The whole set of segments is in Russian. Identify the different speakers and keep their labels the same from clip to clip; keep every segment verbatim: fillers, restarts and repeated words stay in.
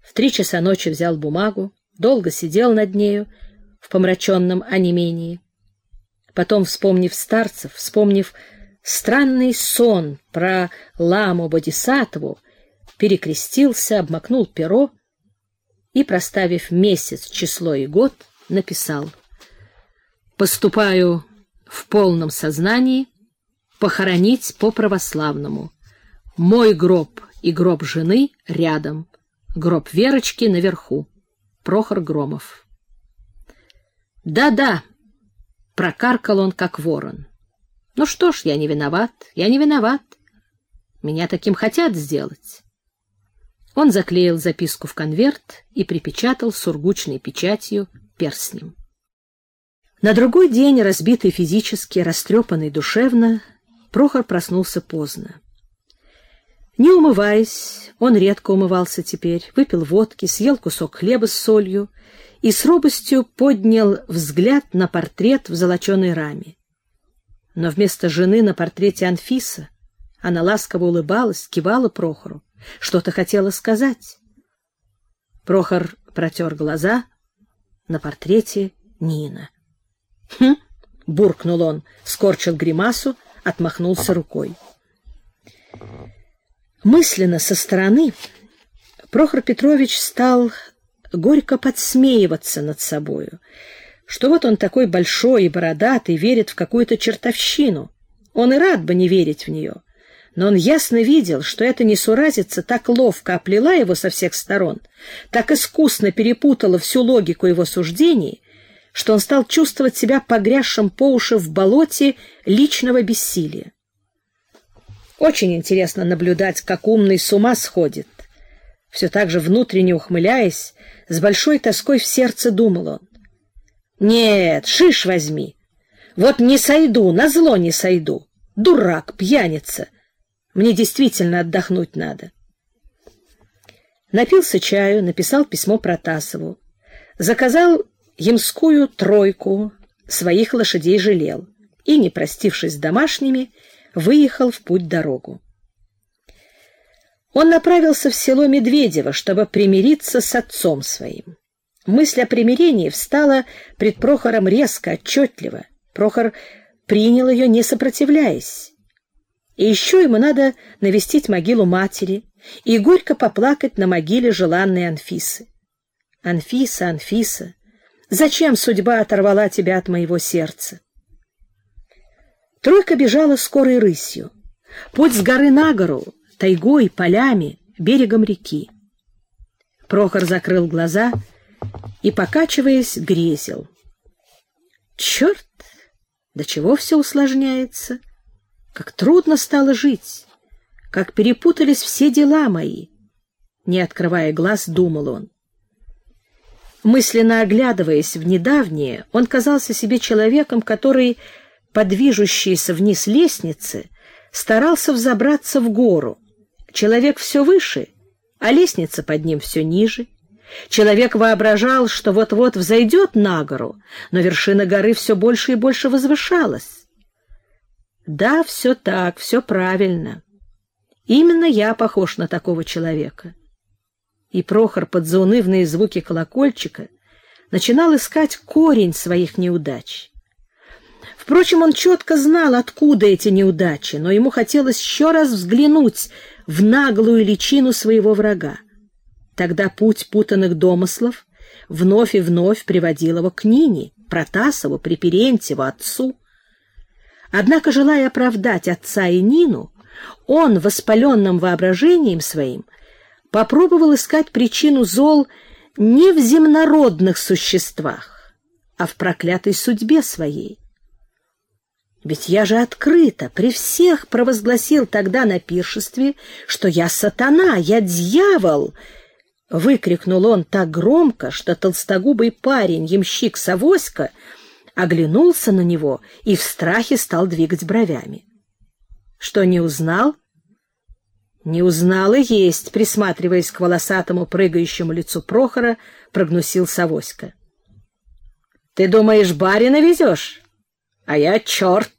Speaker 1: В три часа ночи взял бумагу, долго сидел над нею в помраченном онемении. Потом, вспомнив старцев, вспомнив странный сон про ламу Бодисаттву, перекрестился, обмакнул перо и, проставив месяц, число и год, написал: «Поступаю в полном сознании похоронить по-православному. Мой гроб и гроб жены рядом, гроб Верочки наверху. Прохор Громов». «Да-да», — прокаркал он, как ворон. «Ну что ж, я не виноват, я не виноват. Меня таким хотят сделать». Он заклеил записку в конверт и припечатал сургучной печатью перстнем. На другой день, разбитый физически, растрепанный душевно, Прохор проснулся поздно. Не умываясь, он редко умывался теперь, выпил водки, съел кусок хлеба с солью и с робостью поднял взгляд на портрет в золоченой раме. Но вместо жены на портрете Анфиса. Она ласково улыбалась, кивала Прохору, что-то хотела сказать. Прохор протер глаза. На портрете Нина. «Хм!» — буркнул он, скорчил гримасу, отмахнулся рукой. Мысленно, со стороны, Прохор Петрович стал горько подсмеиваться над собою, что вот он такой большой и бородатый, верит в какую-то чертовщину. Он и рад бы не верить в нее, но он ясно видел, что эта несуразица так ловко оплела его со всех сторон, так искусно перепутала всю логику его суждений, что он стал чувствовать себя погрязшим по уши в болоте личного бессилия. Очень интересно наблюдать, как умный с ума сходит. Все так же внутренне ухмыляясь, с большой тоской в сердце думал он: «Нет, шиш возьми! Вот не сойду, назло не сойду! Дурак, пьяница! Мне действительно отдохнуть надо!» Напился чаю, написал письмо Протасову, заказал ямскую тройку, своих лошадей жалел и, не простившись с домашними, выехал в путь-дорогу. Он направился в село Медведево, чтобы примириться с отцом своим. Мысль о примирении встала пред Прохором резко, отчетливо. Прохор принял ее, не сопротивляясь. И еще ему надо навестить могилу матери и горько поплакать на могиле желанной Анфисы. «Анфиса, Анфиса, зачем судьба оторвала тебя от моего сердца?» Тройка бежала скорой рысью. Путь с горы на гору, тайгой, полями, берегом реки. Прохор закрыл глаза и, покачиваясь, грезил. Черт, до чего все усложняется! Как трудно стало жить! Как перепутались все дела мои! Не открывая глаз, думал он. Мысленно оглядываясь в недавнее, он казался себе человеком, который, по движущейся вниз лестнице, старался взобраться в гору. Человек все выше, а лестница под ним все ниже. Человек воображал, что вот-вот взойдет на гору, но вершина горы все больше и больше возвышалась. Да, все так, все правильно. Именно я похож на такого человека. И Прохор под заунывные звуки колокольчика начинал искать корень своих неудач. Впрочем, он четко знал, откуда эти неудачи, но ему хотелось еще раз взглянуть в наглую личину своего врага. Тогда путь путанных домыслов вновь и вновь приводил его к Нине, Протасову, Приперентьеву, отцу. Однако, желая оправдать отца и Нину, он, воспаленным воображением своим, попробовал искать причину зол не в земнородных существах, а в проклятой судьбе своей. Ведь я же открыто при всех провозгласил тогда на пиршестве, что я сатана, я дьявол, — выкрикнул он так громко, что толстогубый парень, ямщик Савоська, оглянулся на него и в страхе стал двигать бровями. — Что, не узнал? — Не узнал и есть, присматриваясь к волосатому прыгающему лицу Прохора, прогнусил Савоська. — Ты думаешь, барина везешь? А я черт!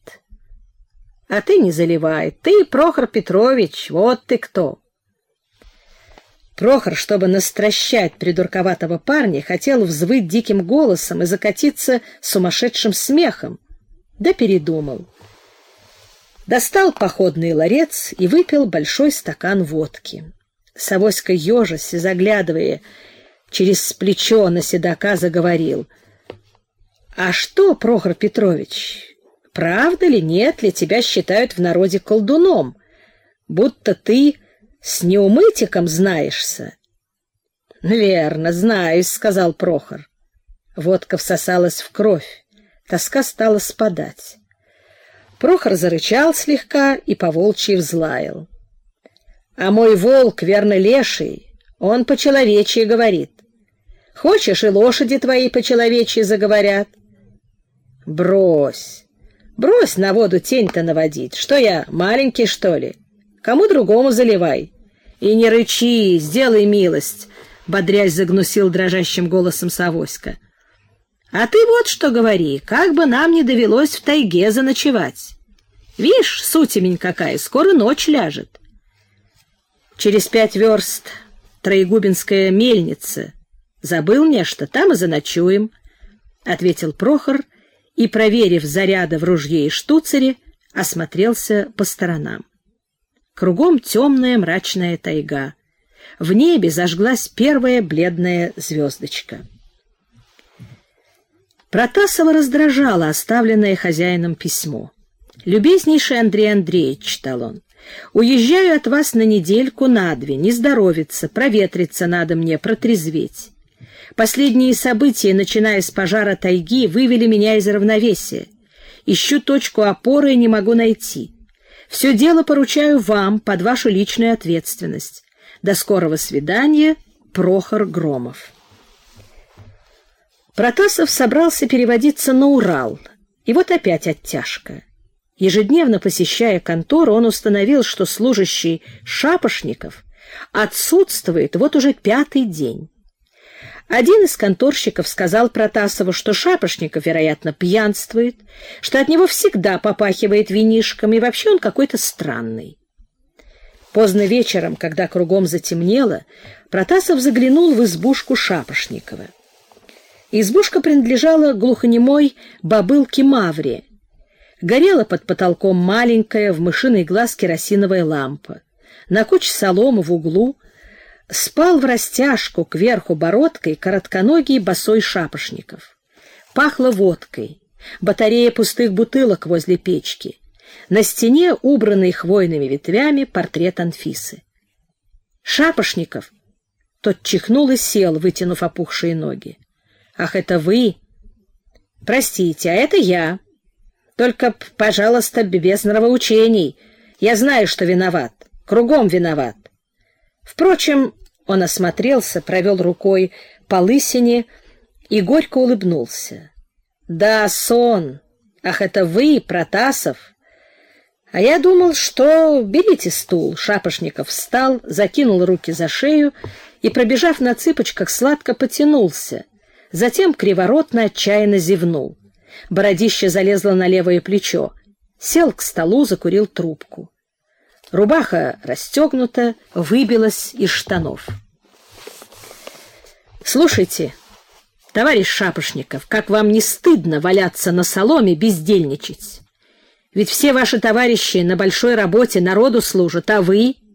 Speaker 1: А ты не заливай, ты, Прохор Петрович, вот ты кто! Прохор, чтобы настращать придурковатого парня, хотел взвыть диким голосом и закатиться сумасшедшим смехом, да передумал. Достал походный ларец и выпил большой стакан водки. Савоська, ежась и заглядывая через плечо на седока, заговорил: «А что, Прохор Петрович, правда ли, нет ли, тебя считают в народе колдуном, будто ты с неумытиком знаешься?» «Верно, знаюсь», — сказал Прохор. Водка всосалась в кровь, тоска стала спадать. Прохор зарычал слегка и по-волчьи взлаял. «А мой волк, верно, леший, он по-человечьи говорит. Хочешь, и лошади твои по-человечьи заговорят». «Брось, брось на воду тень-то наводить. Что я, маленький, что ли? Кому другому заливай. И не рычи, сделай милость», — бодрясь загнусил дрожащим голосом Савоська. «А ты вот что говори, как бы нам не довелось в тайге заночевать. Вишь, сутемень какая, скоро ночь ляжет. Через пять верст Троегубинская мельница. Забыл нечто, там и заночуем», — ответил Прохор и, проверив заряды в ружье и штуцере, осмотрелся по сторонам. Кругом темная мрачная тайга. В небе зажглась первая бледная звездочка. Протасова раздражало оставленное хозяином письмо. «Любезнейший Андрей Андреевич», — читал он, — «уезжаю от вас на недельку, на две, не здоровиться, проветриться надо мне, протрезветь. Последние события, начиная с пожара тайги, вывели меня из равновесия. Ищу точку опоры и не могу найти. Все дело поручаю вам под вашу личную ответственность. До скорого свидания, Прохор Громов». Протасов собрался переводиться на Урал, и вот опять оттяжка. Ежедневно посещая контору, он установил, что служащий Шапошников отсутствует вот уже пятый день. Один из конторщиков сказал Протасову, что Шапошников, вероятно, пьянствует, что от него всегда попахивает винишком, и вообще он какой-то странный. Поздно вечером, когда кругом затемнело, Протасов заглянул в избушку Шапошникова. Избушка принадлежала глухонемой бабылке Мавре. Горела под потолком маленькая в мышиный глаз керосиновая лампа. На куче соломы в углу спал в растяжку кверху бородкой коротконогий босой Шапошников. Пахло водкой, батарея пустых бутылок возле печки. На стене, убранный хвойными ветвями, портрет Анфисы. «Шапошников!» Тот чихнул и сел, вытянув опухшие ноги. «Ах, это вы? Простите, а это я. Только, пожалуйста, без нравоучений. Я знаю, что виноват. Кругом виноват». Впрочем, он осмотрелся, провел рукой по лысине и горько улыбнулся. «Да, сон. Ах, это вы, Протасов? А я думал, что... Берите стул». Шапошников встал, закинул руки за шею и, пробежав на цыпочках, сладко потянулся. Затем криворотно отчаянно зевнул. Бородище залезло на левое плечо. Сел к столу, закурил трубку. Рубаха расстегнута, выбилась из штанов. «Слушайте, товарищ Шапошников, как вам не стыдно валяться на соломе, бездельничать? Ведь все ваши товарищи на большой работе народу служат, а вы...»